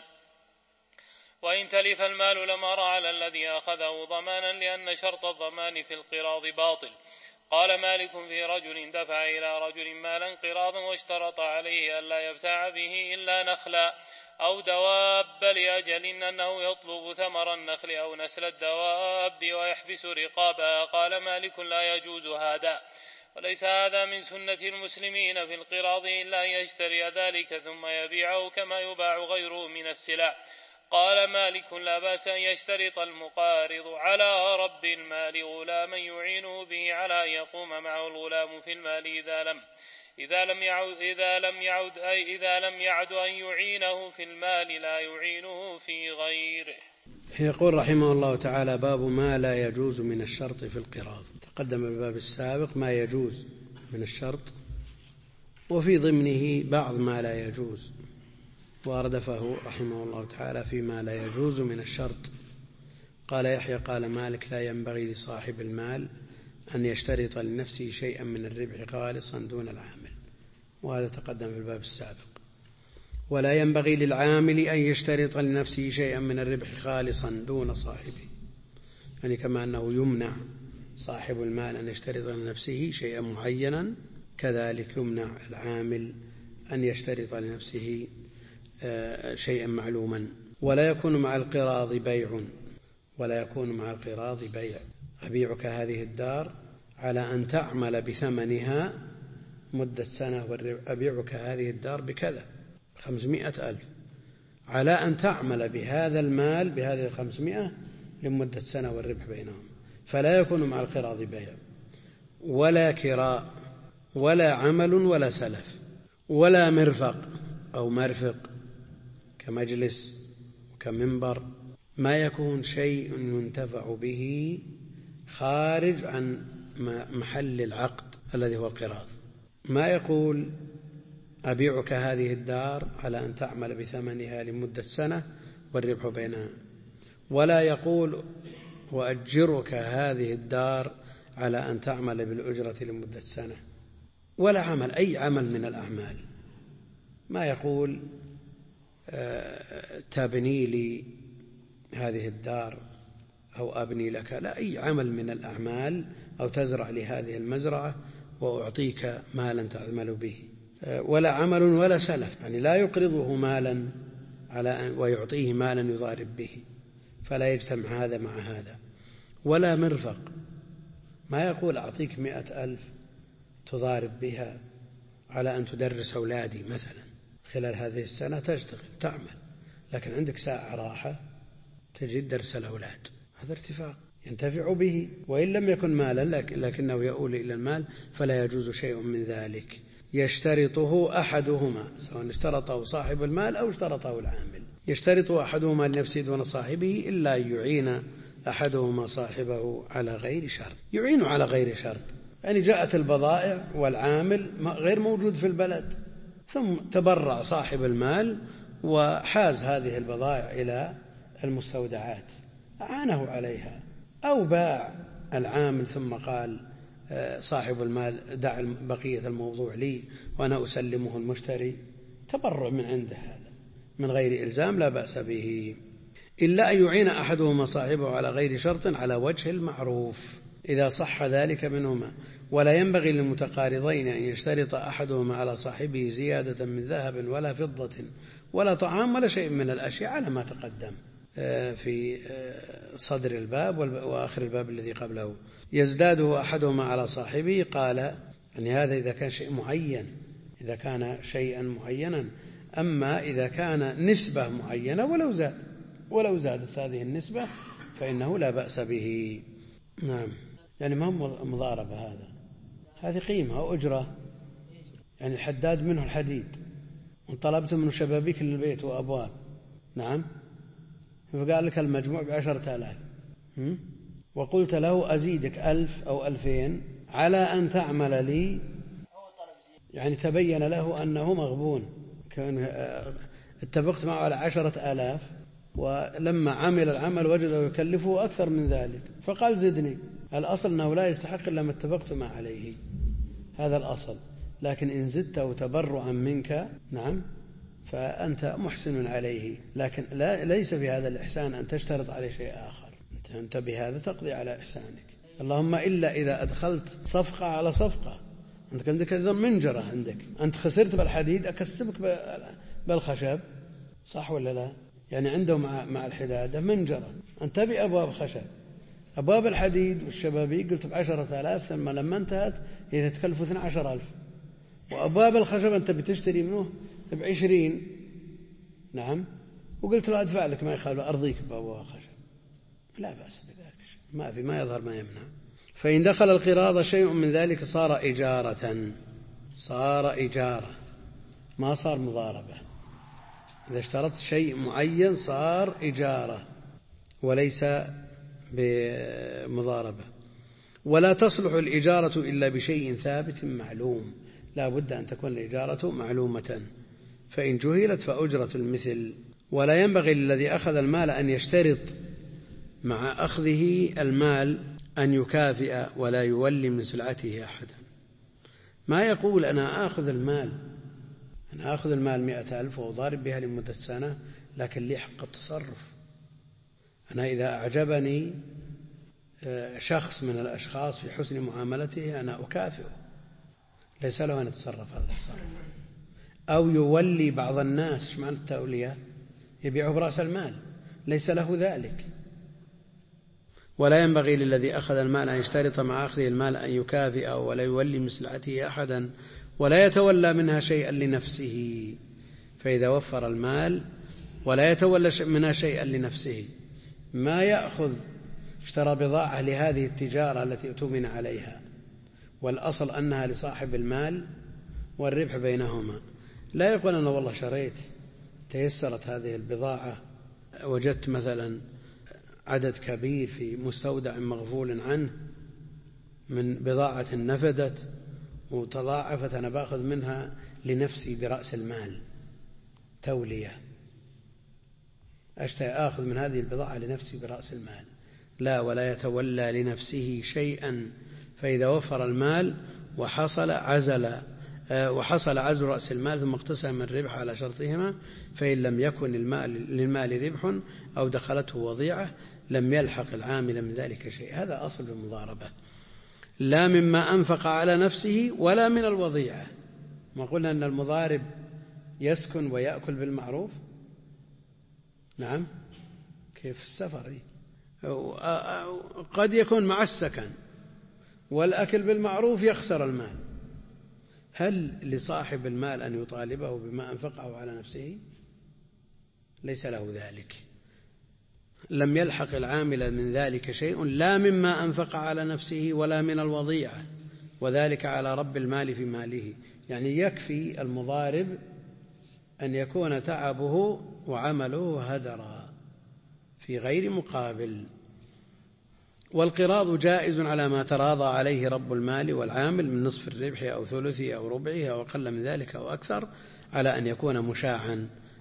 وإن تلف المال لمر على الذي أخذه ضمانا لأن شرط الضمان في القراض باطل. قال مالك: في رجل دفع إلى رجل مالا قراضا واشترط عليه ألا يبتاع به إلا نخلا أو دواب لأجل أنه يطلب ثمر النخل أو نسل الدواب ويحبس رقابها. قال مالك: لا يجوز هذا، وليس هذا من سنة المسلمين في القراض إلا أن يشتري ذلك ثم يبيعه كما يباع غيره من السلع. قال مالك: لا بأس أن يشترط المقارض على رب المال غلاما يعينه به على أن يقوم معه الغلام في المال إذا لم يعد أن يعينه في المال لا يعينه في غيره. يقول رحمه الله تعالى: باب ما لا يجوز من الشرط في القراض. تقدم الباب السابق ما يجوز من الشرط، وفي ضمنه بعض ما لا يجوز، واردفه رحمه الله تعالى فيما لا يجوز من الشرط. قال يحيى: قال مالك: لا ينبغي لصاحب المال أن يشترط لنفسه شيئا من الربح خالصا دون العامل، وهذا تقدم في الباب السابق. ولا ينبغي للعامل أن يشترط لنفسه شيئا من الربح خالصا دون صاحبه، يعني كما أنه يمنع صاحب المال أن يشترط لنفسه شيئا معينا، كذلك يمنع العامل أن يشترط لنفسه شيئا معلوما. ولا يكون مع القراض بيع، أبيعك هذه الدار على أن تعمل بثمنها مدة سنة، أبيعك هذه الدار بكذا 500,000 على أن تعمل بهذا المال بهذه 500 لمدة سنة والربح بينهم. فلا يكون مع القراض بيع ولا كراء ولا عمل ولا سلف ولا مرفق أو مرفق كمجلس وكمنبر، ما يكون شيء ينتفع به خارج عن محل العقد الذي هو القراض. ما يقول أبيعك هذه الدار على أن تعمل بثمنها لمدة سنة والربح بينها، ولا يقول وأجرك هذه الدار على أن تعمل بالأجرة لمدة سنة، ولا عمل أي عمل من الأعمال. ما يقول تبني لي هذه الدار أو أبني لك، لا، أي عمل من الأعمال، أو تزرع لي هذه المزرعة وأعطيك مالا تعمل به. ولا عمل ولا سلف، يعني لا يقرضه مالا ويعطيه مالا يضارب به، فلا يجتمع هذا مع هذا. ولا مرفق، ما يقول أعطيك 100,000 تضارب بها على أن تدرس أولادي مثلا خلال هذه السنة، تشتغل تعمل، لكن عندك ساعة راحة تجد درس الأولاد، هذا ارتفاق ينتفع به وإن لم يكن مالا، لكنه يؤول إلى المال، فلا يجوز شيء من ذلك يشترطه أحدهما، سواء اشترطه صاحب المال أو اشترطه العامل. يشترط أحدهما لنفسه دون صاحبه إلا يعين أحدهما صاحبه على غير شرط. يعين على غير شرط، يعني جاءت البضائع والعامل غير موجود في البلد، ثم تبرع صاحب المال وحاز هذه البضائع إلى المستودعات أعانه عليها، أو باع العامل ثم قال صاحب المال دع بقية الموضوع لي وأنا أسلمه المشتري، تبرع من عنده هذا من غير إلزام لا بأس به، إلا أن يعين أحدهما صاحبه على غير شرط على وجه المعروف إذا صح ذلك منهما. ولا ينبغي للمتقارضين أن يشترط أحدهما على صاحبه زيادة من ذهب ولا فضة ولا طعام ولا شيء من الأشياء على ما تقدم في صدر الباب وآخر الباب الذي قبله. يزداده أحدهما على صاحبه، قال يعني هذا إذا كان شيء معين، إذا كان شيئا معينا. أما إذا كان نسبة معينة ولو زادت هذه النسبة فإنه لا بأس به. نعم، يعني ما هو مضاربة، هذه قيمة أو أجرة. يعني الحداد منه الحديد وطلبت منه شبابيك للبيت وأبواب، نعم، فقال لك المجموع ب10,000 وقلت له أزيدك 1,000 أو 2,000 على أن تعمل لي، يعني تبين له أنه مغبون، كان اتفقت معه على 10,000 ولما عمل العمل وجده يكلفه أكثر من ذلك فقال زدني. الأصل أنه لا يستحق إلا ما اتفقت ما عليه، هذا الأصل. لكن إن زدته تبرعا منك نعم فأنت محسن عليه، لكن ليس في هذا الإحسان أن تشترط عليه شيء آخر، أنت بهذا تقضي على إحسانك. اللهم إلا إذا أدخلت صفقة على صفقة، أنت عندك منجرة، عندك أنت خسرت بالحديد أكسبك بالخشب، صح ولا لا؟ يعني عنده مع الحدادة منجرة، أنت بأبواب خشب، أبواب الحديد والشبابيك قلت ب10,000 ثم لما انتهت هي تكلف 12,000، وأبواب الخشب أنت بتشتري منه ب20 نعم، وقلت له أدفع لك ما يخالف أرضيك بأبواب الخشب، لا بأس بذلك، ما يظهر ما يمنع. فإن دخل القراض شيء من ذلك صار إجارة ما صار مضاربة. إذا اشترطت شيء معين صار إجارة وليس بمضاربة. ولا تصلح الإجارة إلا بشيء ثابت معلوم، لا بد أن تكون الإجارة معلومة، فإن جهلت فأجرة المثل. ولا ينبغي للذي أخذ المال أن يشترط مع أخذه المال أن يكافئ ولا يولي من سلعته أحدا. ما يقول أنا آخذ المال 100,000 وأضارب بها لمدة سنة لكن لي حق التصرف. أنا إذا أعجبني شخص من الأشخاص في حسن معاملته أنا أكافئه، ليس له أن يتصرف هذا التصرف. أو يولي بعض الناس، ايش معنى التولية؟ يبيعه برأس المال، ليس له ذلك. ولا ينبغي للذي أخذ المال أن يشترط مع أخذه المال أن يكافئ ولا يولي من سلعته أحدا ولا يتولى منها شيئا لنفسه. فإذا وفر المال ولا يتولى منها شيئا لنفسه، ما يأخذ اشترى بضاعة لهذه التجارة التي اؤتمن عليها والأصل أنها لصاحب المال والربح بينهما، لا يقول أنا والله شريت تيسرت هذه البضاعة، وجدت مثلا عدد كبير في مستودع مغفول عنه من بضاعة نفدت وتضاعفت، أنا بأخذ منها لنفسي برأس المال تولية، آخذ من هذه البضاعة لنفسي برأس المال، لا، ولا يتولى لنفسه شيئا. فإذا وفر المال وحصل عزل رأس المال ثم اقتسم الربح على شرطهما، فإن لم يكن للمال ربح أو دخلته وضيعة لم يلحق العامل من ذلك شيء. هذا أصل المضاربة، لا مما أنفق على نفسه ولا من الوضيعة. ما قلنا أن المضارب يسكن ويأكل بالمعروف؟ نعم، كيف السفر قد يكون مع السكن والأكل بالمعروف يخسر المال، هل لصاحب المال أن يطالبه بما أنفقه على نفسه؟ ليس له ذلك، لم يلحق العامل من ذلك شيء، لا مما أنفق على نفسه ولا من الوضيعة، وذلك على رب المال في ماله. يعني يكفي المضارب أن يكون تعبه وعمله هدرا في غير مقابل. والقراض جائز على ما تراضى عليه رب المال والعامل من نصف الربح أو ثلثه أو ربعه أو أقل من ذلك أو أكثر، على أن يكون مشاعا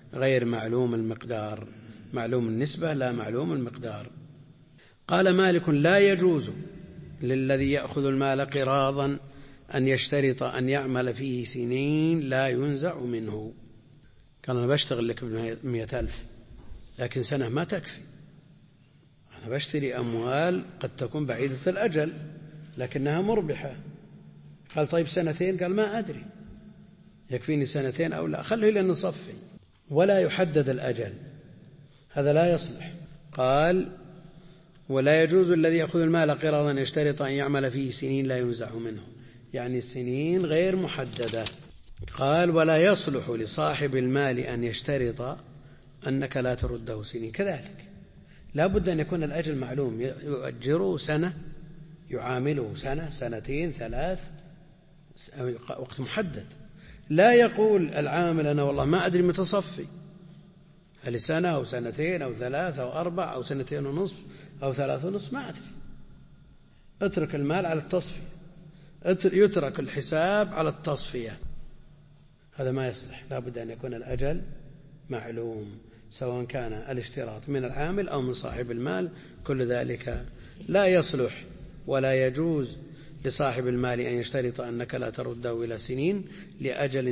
غير معلوم المقدار، معلوم النسبة لا معلوم المقدار. قال مالك: لا يجوز للذي يأخذ المال قراضا أن يشترط أن يعمل فيه سنين لا ينزع منه. قال: أنا بشتغل لك ب100,000 لكن سنة ما تكفي، أنا بشتري أموال قد تكون بعيدة الأجل لكنها مربحة. قال: طيب 2 قال: ما أدري يكفيني 2 أو لا، خليه لأن نصفي. ولا يحدد الأجل، هذا لا يصلح. قال: ولا يجوز الذي يأخذ المال قراضا يشترط أن يعمل فيه سنين لا ينزع منه، يعني السنين غير محددة. قال: ولا يصلح لصاحب المال أن يشترط أنك لا ترده سنين، كذلك لا بد أن يكون الأجل معلوم، يؤجره سنة، يعامله سنة، 2 3 وقت محدد. لا يقول العامل: أنا والله ما أدري متصفي، هل سنة أو 2 أو 3 أو 4 أو 2.5 أو 3.5، ما أدري. اترك المال على التصفية، يترك الحساب على التصفية، هذا ما يصلح. لا بد أن يكون الأجل معلوم، سواء كان الاشتراط من العامل أو من صاحب المال، كل ذلك لا يصلح. ولا يجوز لصاحب المال أن يشترط أنك لا ترده إلى سنين لأجل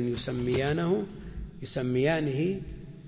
يسميانه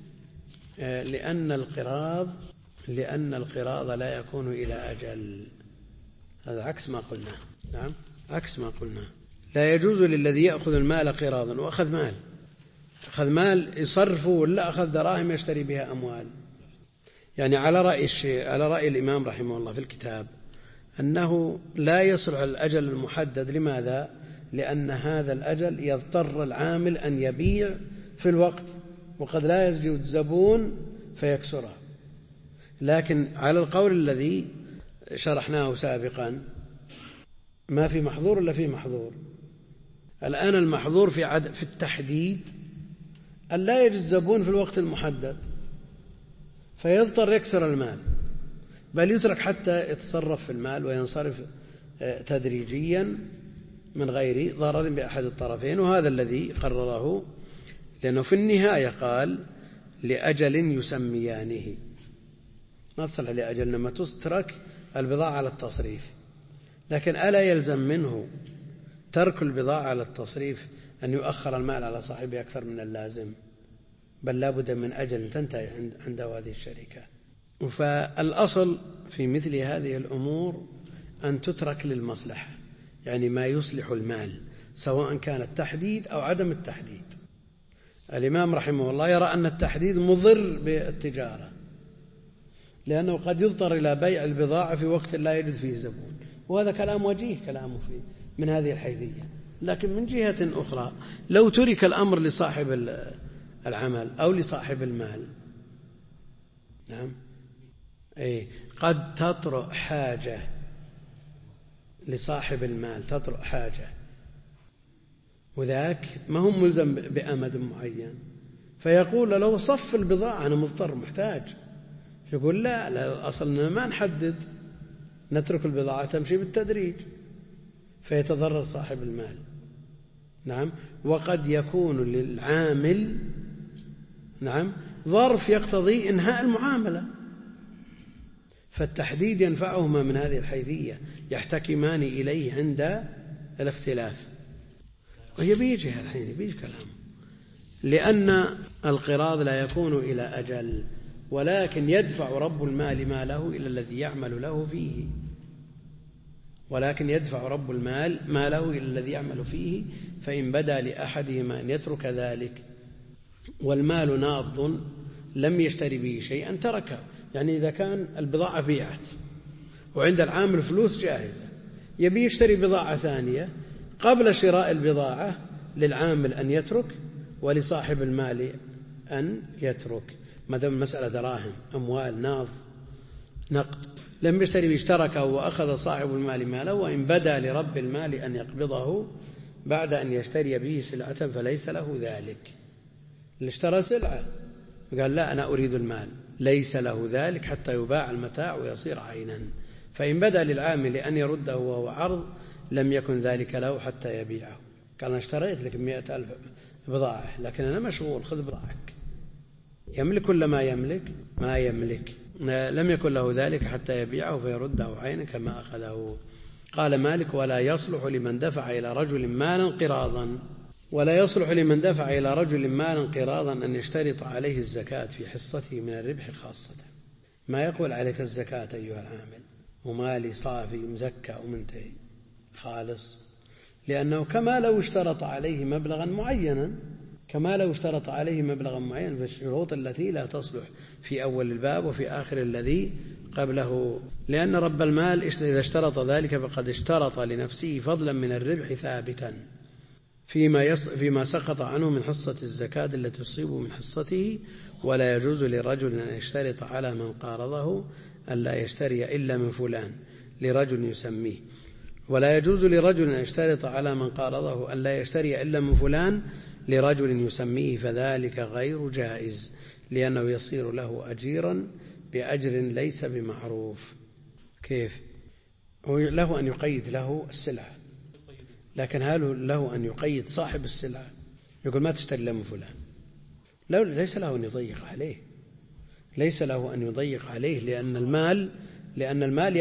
لأن القراض لا يكون إلى أجل. هذا عكس ما قلنا. نعم، عكس ما قلنا. لا يجوز للذي يأخذ المال قراضا، وأخذ مال يصرفه ولا أخذ دراهم يشتري بها أموال. يعني على رأي الإمام رحمه الله في الكتاب أنه لا يصلح الأجل المحدد. لماذا؟ لأن هذا الأجل يضطر العامل أن يبيع في الوقت، وقد لا يجد الزبون فيكسره. لكن على القول الذي شرحناه سابقا، ما في محظور إلا في محظور. الآن المحظور في التحديد أن لا يجد زبون في الوقت المحدد، فيضطر يكسر المال، بل يترك حتى يتصرف في المال وينصرف تدريجيا من غير ضرر بأحد الطرفين. وهذا الذي قرره، لأنه في النهاية قال: لأجل يسميانه، ما تصلح لأجل لما تترك البضاعة على التصريف. لكن ألا يلزم منه ترك البضاعة على التصريف أن يؤخر المال على صاحبه أكثر من اللازم؟ بل لا بد من أجل تنتهي عنده هذه الشركة. فالأصل في مثل هذه الأمور أن تترك للمصلحة، يعني ما يصلح المال، سواء كان التحديد أو عدم التحديد. الإمام رحمه الله يرى أن التحديد مضر بالتجارة، لأنه قد يضطر إلى بيع البضاعة في وقت لا يجد فيه زبون، وهذا كلام وجيه كلامه فيه من هذه الحيثية. لكن من جهة أخرى، لو ترك الأمر لصاحب العمل أو لصاحب المال، نعم، قد تطرأ حاجة لصاحب المال، تطرأ حاجة، وذاك ما هم ملزم بأمد معين، فيقول لو صف البضاعة أنا مضطر محتاج، يقول لا الأصل أننا ما نحدد، نترك البضاعة تمشي بالتدريج، فيتضرر صاحب المال. نعم. وقد يكون للعامل ظرف يقتضي إنهاء المعاملة، فالتحديد ينفعهما من هذه الحيثية، يحتكمان إليه عند الاختلاف. وهي بيجي الحين بيجي كلامه، لأن القراض لا يكون إلى أجل، ولكن يدفع رب المال ماله إلى الذي يعمل له فيه، فإن بدا لأحدهما أن يترك ذلك والمال ناض لم يشتري به شيئا تركه. يعني إذا كان البضاعة بيعت وعند العامل فلوس جاهزة، يبي يشتري بضاعة ثانية، قبل شراء البضاعة للعامل أن يترك ولصاحب المال أن يترك، ما دام المسألة دراهم أموال نقد، لم يشتري اشتركه وأخذ صاحب المال ماله، وإن بدا لرب المال أن يقبضه بعد أن يشتري به سلعة فليس له ذلك. اللي اشترى سلعة قال لا أنا أريد المال، ليس له ذلك حتى يباع المتاع ويصير عينا، فإن بدا للعامل أن يرده وهو عرض لم يكن ذلك له حتى يبيعه. قال أنا اشتريت لك 100,000 بضاعة لكن أنا مشغول، خذ بضاعك، يملك ولا ما يملك؟ ما يملك، لم يكن له ذلك حتى يبيعه فيرده عينا كما أخذه. قال مالك: ولا يصلح لمن دفع إلى رجل مالا قراضا، ولا يصلح لمن دفع إلى رجل مالا قراضا أن يشترط عليه الزكاة في حصته من الربح خاصة. ما يقول عليك الزكاة أيها العامل ومالي صافي مزكى ومنتهي خالص، لأنه كما لو اشترط عليه مبلغا معينا، كما لو اشترط عليه مبلغا معينا في الشروط التي لا تصلح في أول الباب وفي آخر الذي قبله. لأن رب المال إذا اشترط ذلك فقد اشترط لنفسه فضلا من الربح ثابتا فيما سقط عنه من حصة الزكاة التي تصيبه من حصته. ولا يجوز لرجل أن يشترط على من قارضه أن لا يشتري إلا من فلان لرجل يسميه، ولا يجوز لرجل أن يشترط على من قارضه أن لا يشتري إلا من فلان لرجل يسميه، فذلك غير جائز، لأنه يصير له أجيرا بأجر ليس بمعروف. كيف؟ له أن يقيد له السلعة، لكن هل له أن يقيد صاحب السلعة يقول ما تشتري إلا من فلان؟ ليس له أن يضيق عليه، ليس له أن يضيق عليه، لأن المال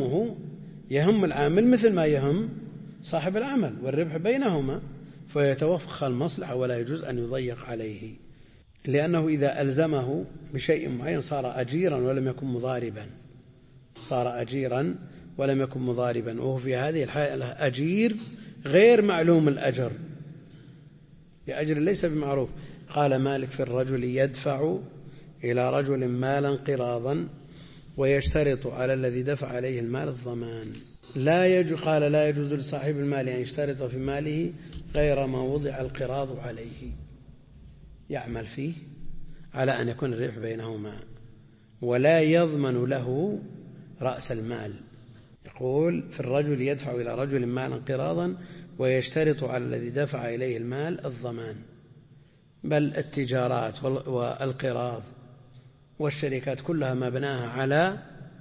يهم العامل مثل ما يهم صاحب العمل، والربح بينهما، فيتوفق المصلحة ولا يجوز أن يضيق عليه، لأنه إذا ألزمه بشيء معين صار أجيرا ولم يكن مضاربا، صار أجيرا ولم يكن مضاربا، وهو في هذه الحالة أجير غير معلوم الأجر بأجر ليس بمعروف. قال مالك: في الرجل يدفع إلى رجل مالا قراضا ويشترط على الذي دفع عليه المال الضمان. قال: لا يجوز لصاحب المال أن يشترط في ماله غير ما وضع القراض عليه، يعمل فيه على أن يكون الربح بينهما، ولا يضمن له رأس المال. يقول: في الرجل يدفع إلى رجل مالا قراضا ويشترط على الذي دفع إليه المال الضمان. بل التجارات والقراض والشركات كلها مبناها على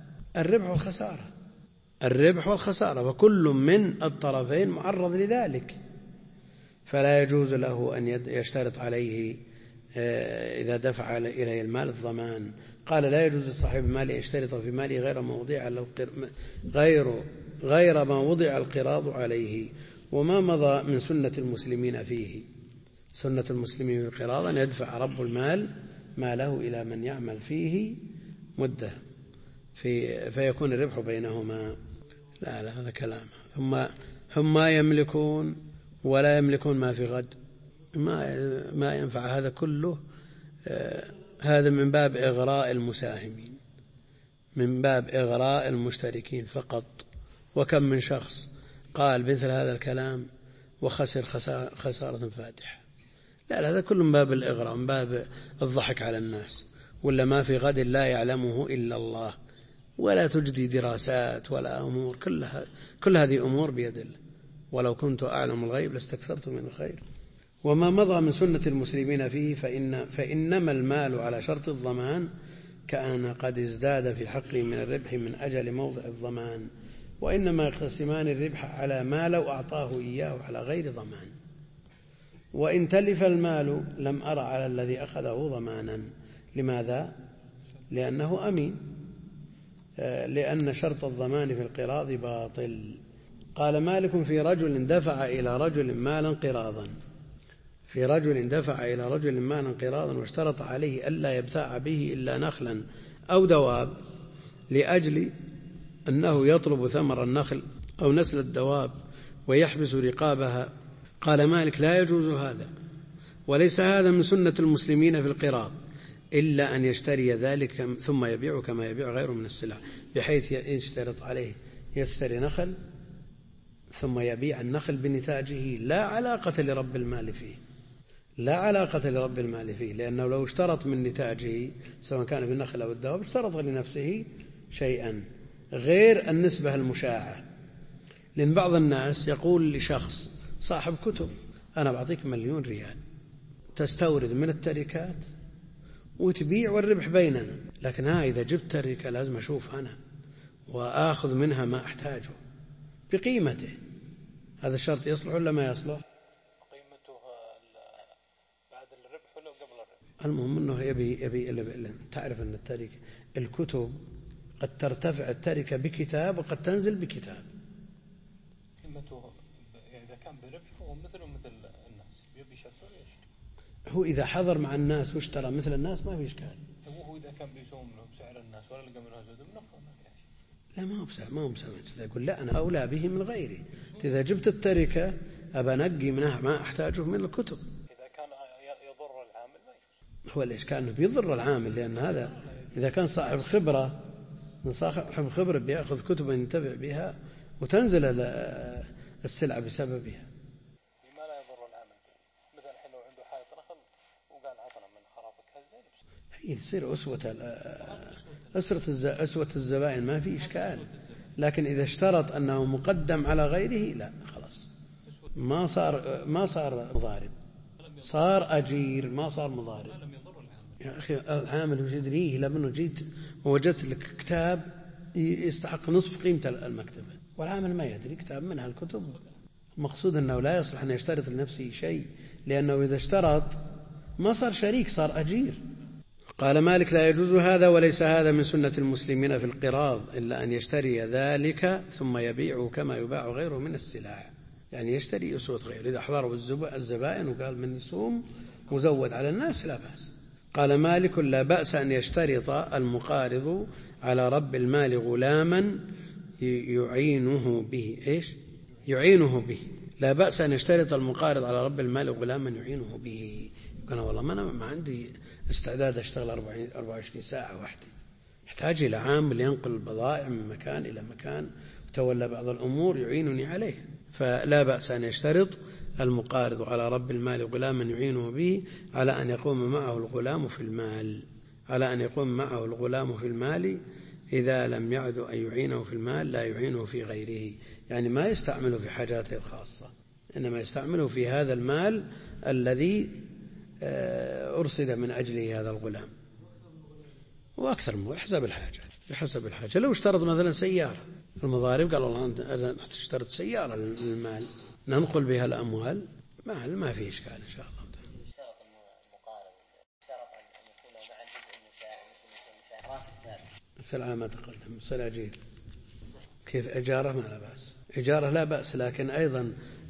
الربح والخسارة، وكل من الطرفين معرض لذلك، فلا يجوز له أن يشترط عليه إذا دفع إليه المال الضمان. قال: لا يجوز لصاحب المال أن يشترط في ماله غير ما وضع القراض عليه. وما مضى من سنة المسلمين فيه، سنة المسلمين في القراض أن يدفع رب المال ماله إلى من يعمل فيه مدة فيكون الربح بينهما. لا هذا كلام، هم ما يملكون ولا يملكون ما في غد، ما ينفع هذا كله. هذا من باب إغراء المساهمين، من باب إغراء المشتركين فقط. وكم من شخص قال مثل هذا الكلام وخسر خسارة فادحة. لا هذا كله من باب الإغراء، من باب الضحك على الناس، ولا ما في غد لا يعلمه إلا الله، ولا تجدي دراسات ولا أمور، كل هذه أمور بيد الله. ولو كنت أعلم الغيب لاستكثرت من الخير. وما مضى من سنة المسلمين فيه فإنما المال على شرط الضمان كأن قد ازداد في حقه من الربح من أجل موضع الضمان، وإنما يقتسمان الربح على ما لو أعطاه إياه على غير ضمان. وإن تلف المال لم أرى على الذي أخذه ضمانا. لماذا؟ لأنه أمين، لأن شرط الضمان في القراض باطل. قال مالك: في رجل دفع إلى رجل مالا قراضا، في رجل دفع إلى رجل مالا قراضا واشترط عليه ألا يبتاع به إلا نخلا أو دواب لأجل أنه يطلب ثمر النخل أو نسل الدواب ويحبس رقابها. قال مالك: لا يجوز هذا، وليس هذا من سنة المسلمين في القراض، إلا أن يشتري ذلك ثم يبيع كما يبيع غيره من السلع، بحيث يشترط عليه يشتري نخل ثم يبيع النخل بنتاجه، لا علاقة لرب المال فيه، لا علاقة لرب المال فيه، لأنه لو اشترط من نتاجه سواء كان في النخل أو الدواب اشترط لنفسه شيئا غير النسبة المشاعة. لأن بعض الناس يقول لشخص صاحب كتب: أنا بعطيك 1,000,000 ريال تستورد من التركات وتبيع والربح بيننا، لكن إذا جبت تركة لازم أشوف أنا وآخذ منها ما أحتاجه بقيمته. هذا الشرط يصلح ولا ما يصلح؟ قيمته بعد الربح ولا المهم أنه يبي تعرف أن التركة الكتب قد ترتفع التركة بكتاب وقد تنزل بكتاب. إذا كان بربح هو مثل الناس يبي يشتري يشتري. هو إذا حضر مع الناس واشترى مثل الناس ما في إشكال. هو إذا كان بيسوم له بسعر الناس ولا لقى منه زود منفع ما في شيء. لا ما هو بسعر. يقول لا أنا أولى به من غيري. إذا جبت التركة أبى نقي منها ما أحتاجه من الكتب. إذا كان يضر العامل ما يجوز. هو الإشكال أنه بيضر العامل لأن هذا إذا كان صاحب خبرة بيأخذ كتب ينتفع بها وتنزل السلعة بسببها. لما لا يضر العامل مثلا الحين لو عنده حائط نخل وقال عطنا من خرابك هذا هي تصير أسوة الزبائن ما في إشكال. لكن إذا اشترط أنه مقدم على غيره لا خلاص ما صار مضارب صار أجير ما صار مضارب. يا أخي العامل وش يدريه لما جيت ووجدت لك كتاب يستحق نصف قيمة المكتبة والعامل ما يدري كتاب منها الكتب. المقصود أنه لا يصلح أن يشترط لنفسه شيء لأنه إذا اشترط ما صار شريك صار أجير. قال مالك لا يجوز هذا وليس هذا من سنة المسلمين في القراض إلا أن يشتري ذلك ثم يبيعه كما يباع غيره من السلع. يعني يشتري أسوة غيره إذا حضره الزبائن وقال من يصوم وزود على الناس لا بأس. قال مالك لا بأس أن يشترط المقارض على رب المال غلاما يعينه به يعينه به. لا بأس أن يشترط المقارض على رب المال غلاما يعينه به. قال والله ما عندي استعداد أشتغل 24 ساعة وحدي احتاج إلى عامل ينقل البضائع من مكان إلى مكان وتولى بعض الأمور يعينني عليه. فلا بأس أن يشترط المقارض على رب المال غلاما يعينه به على أن يقوم معه الغلام في المال إذا لم يعد أن يعينه في المال لا يعينه في غيره. يعني ما يستعمله في حاجاته الخاصة إنما يستعمله في هذا المال الذي أرصد من أجله هذا الغلام وأكثر من بحسب الحاجة. لو اشترط مثلا سيارة في المضارب قال والله أنت تشترط سيارة للمال ننقل بها الأموال ما في إشكال إن شاء الله. اشترط المقارب اشترط أن يكون مع الجزء المشاع راتب ثابت. مثل على ما تقدم مثل أجير كيف إجارة ما لا بأس إجارة لا بأس لكن أيضا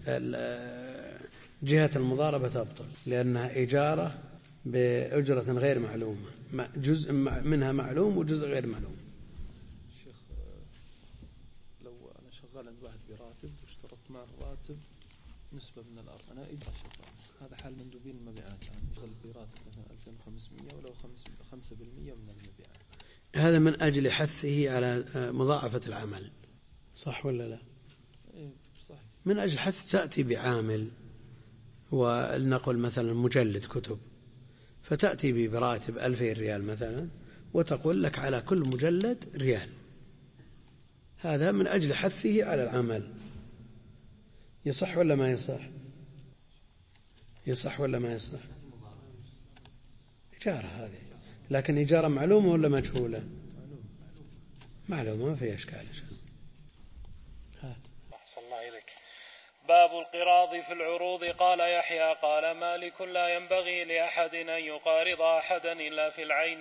جهة المضاربة تبطل لأنها إجارة بأجرة غير معلومة جزء منها معلوم وجزء غير معلوم. شيخ لو أنا شغال عند واحد براتب واشترطت مع الراتب نسبة من الأرض أنا إذا شغال هذا حال مندوبين المبيعات يشتغل براتب مثلا 2500 ولو 5% من المبيعات. هذا من أجل حثه على مضاعفة العمل صح ولا لا؟ صحيح. من أجل حث تأتي بعامل ولنقل مثلا مجلد كتب فتأتي براتب 2000 ريال مثلا وتقول لك على كل مجلد ريال. هذا من أجل حثه على العمل. يصح ولا ما يصح؟ يصح ولا ما يصح؟ إجارة هذه لكن إجارة معلومة ولا مجهولة؟ معلومة ما في إشكال. أحسن الله إليك. باب القراض في العروض. قال يحيى قال مالك لا ينبغي لأحد أن يقارض أحدا إلا في العين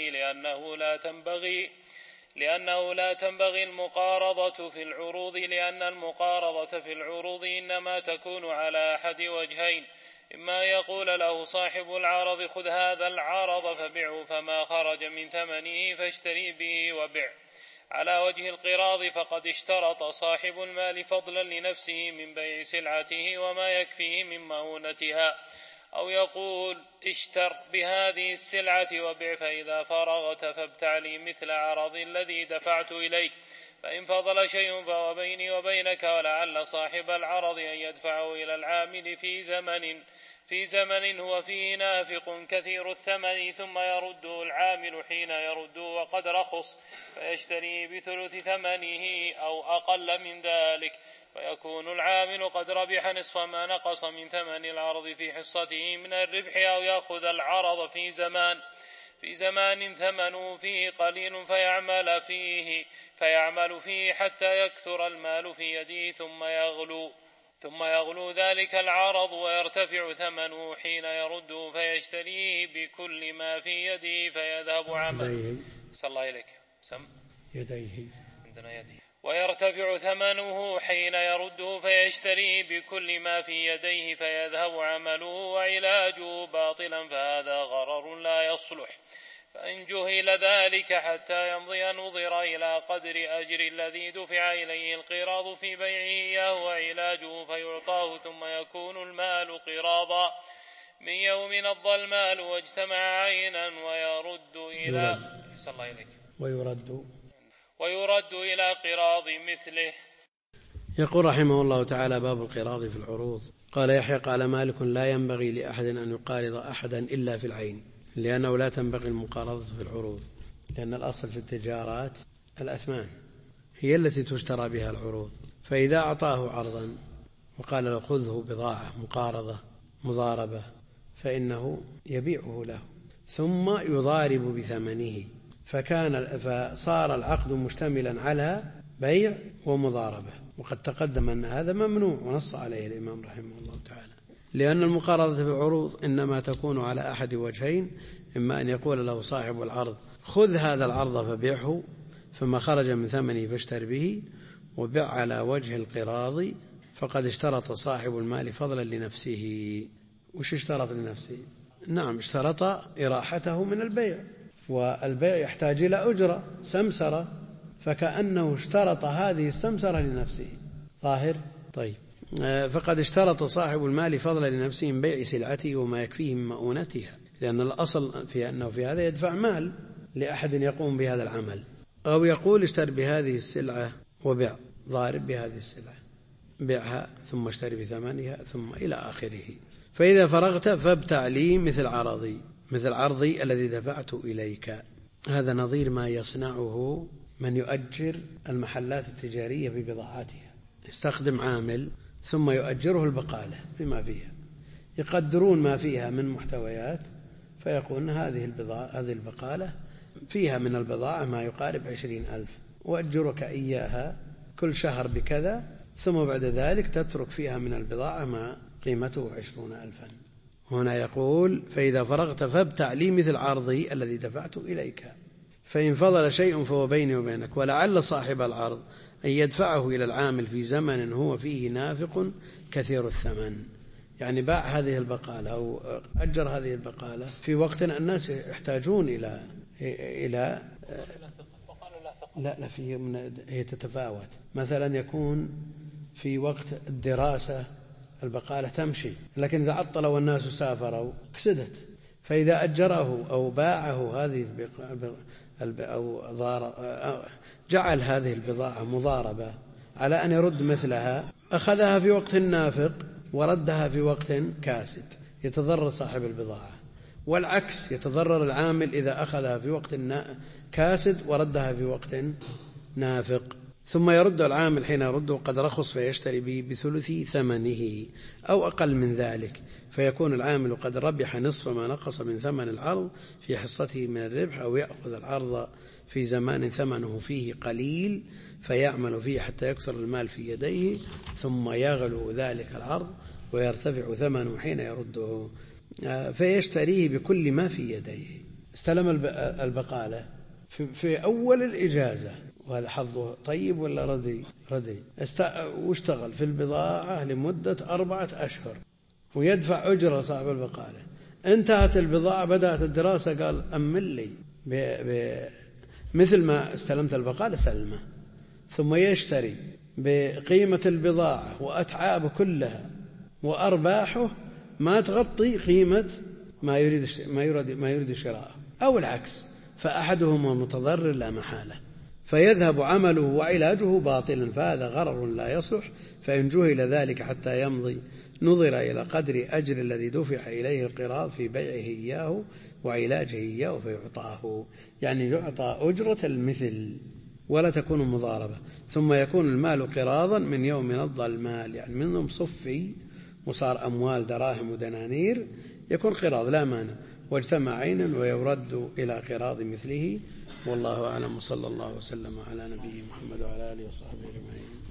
لأنه لا تنبغي المقارضة في العروض لأن المقارضة في العروض إنما تكون على أحد وجهين إما يقول له صاحب العرض خذ هذا العرض فبعه فما خرج من ثمنه فاشتري به وبع. على وجه القراض فقد اشترط صاحب المال فضلا لنفسه من بيع سلعته وما يكفيه من مؤونتها أو يقول اشتر بهذه السلعة وبع فإذا فرغت فابتع لي مثل عرض الذي دفعت إليك فإن فضل شيء فهو بيني وبينك ولعل صاحب العرض أن يدفعه إلى العامل في زمن هو فيه نافق كثير الثمن ثم يرده العامل حين يرده وقد رخص فيشتري بثلث ثمنه أو أقل من ذلك فيكون العامل قد ربح نصف ما نقص من ثمن العرض في حصته من الربح أو يأخذ العرض في زمان ثمنه فيه قليل فيعمل فيه حتى يكثر المال في يده ثم يغلو ذلك العرض ويرتفع ثمنه حين يرده فيشتريه بكل ما في يده فيذهب عمله. صلى الله عليك. يديه عندنا يديه. ويرتفع ثمنه حين يرده فيشتريه بكل ما في يديه فيذهب عمله وعلاجه باطلا، فهذا غرر لا يصلح. فإن جهل ذلك حتى يمضي نظر إلى قدر أجر الذي دفع إليه القراض في بيعه إياه وعلاجه فيعطاه، ثم يكون المال قراضا من يوم نضى المال واجتمع عينا ويرد إلى قراض مثله. يقول رحمه الله تعالى: باب القراض في العروض. قال يحيى: قال مالك: لا ينبغي لأحد أن يقارض أحدا إلا في العين، لأنه لا تنبغي المقارضة في العروض، لأن الأصل في التجارات الأثمان هي التي تشترى بها العروض. فإذا أعطاه عرضا وقال له: خذه بضاعة مقارضة مضاربة، فإنه يبيعه له ثم يضارب بثمنه، فصار العقد مشتملا على بيع ومضاربة. وقد تقدم أن هذا ممنوع ونص عليه الإمام رحمه الله تعالى، لأن المقارضة في العروض إنما تكون على أحد وجهين: إما أن يقول له صاحب العرض: خذ هذا العرض فبيعه، فما خرج من ثمنه فاشتر به، وبيع على وجه القراض، فقد اشترط صاحب المال فضلا لنفسه. وش اشترط لنفسه؟ نعم، اشترط إراحته من البيع، والبيع يحتاج إلى أجرة سمسرة، فكأنه اشترط هذه السمسرة لنفسه. ظاهر؟ طيب. فقد اشترط صاحب المال فضلا لنفسه من بيع سلعته وما يكفيه من مؤونتها، لأن الأصل في أنه في هذا يدفع مال لأحد يقوم بهذا العمل، أو يقول: اشتر بهذه السلعة وبيع، ضارب بهذه السلعة، بيعها ثم اشتري بثمنها ثم إلى آخره. فإذا فرغت فابتع لي مثل عرضي الذي دفعت إليك. هذا نظير ما يصنعه من يؤجر المحلات التجارية ببضاعاتها، يستخدم عامل ثم يؤجره البقالة بما فيها، يقدرون ما فيها من محتويات، فيقولون: هذه البقالة فيها من البضاعة ما يقارب 20,000، وأجرك إياها كل شهر بكذا، ثم بعد ذلك تترك فيها من البضاعة ما قيمته 20,000. هنا يقول: فإذا فرغت فابتع لي مثل عرضي الذي دفعت إليك، فإن فضل شيء فهو بيني وبينك، ولعل صاحب العرض أن يدفعه إلى العامل في زمن هو فيه نافق كثير الثمن. يعني باع هذه البقالة أو أجر هذه البقالة في وقت الناس يحتاجون إلى لا هي تتفاوت. مثلا يكون في وقت الدراسة البقالة تمشي، لكن إذا عطل والناس سافروا كسدت. فإذا أجره أو باعه هذه أو جعل هذه البضاعة مضاربة على أن يرد مثلها، أخذها في وقت نافق وردها في وقت كاسد، يتضرر صاحب البضاعة. والعكس، يتضرر العامل إذا أخذها في وقت كاسد وردها في وقت نافق. ثم يرد العامل حين يرده قد رخص فيشتري به بثلث ثمنه أو أقل من ذلك، فيكون العامل قد ربح نصف ما نقص من ثمن العرض في حصته من الربح، أو يأخذ العرض في زمان ثمنه فيه قليل فيعمل فيه حتى يكثر المال في يديه، ثم يغلو ذلك العرض ويرتفع ثمنه حين يرده فيشتريه بكل ما في يديه. استلم البقالة في أول الإجازة، وهذا حظه طيب ولا ردي؟ واشتغل في البضاعة لمدة 4 أشهر ويدفع أجرة صاحب البقالة. انتهت البضاعة، بدأت الدراسة، قال: أمل لي مثل ما استلمت البقالة سلمة، ثم يشتري بقيمة البضاعة وأتعاب كلها وأرباحه ما تغطي قيمة ما يريد شراءه، أو العكس، فأحدهما متضرر لا محالة، فيذهب عمله وعلاجه باطلا، فهذا غرر لا يصلح. فإن جهل ذلك حتى يمضي نظر إلى قدر أجر الذي دفع إليه القراض في بيعه إياه وعلاجه إياه فيعطاه، يعني يعطى أجرة المثل ولا تكون مضاربة. ثم يكون المال قراضا من يوم نضى المال، يعني منهم صفي وصار أموال دراهم ودنانير، يكون قراض لا مانع، واجتمع عينا ويرد إلى قراض مثله. والله أعلم، صلى الله وسلم على نبيه محمد وعلى آله وصحبه أجمعين.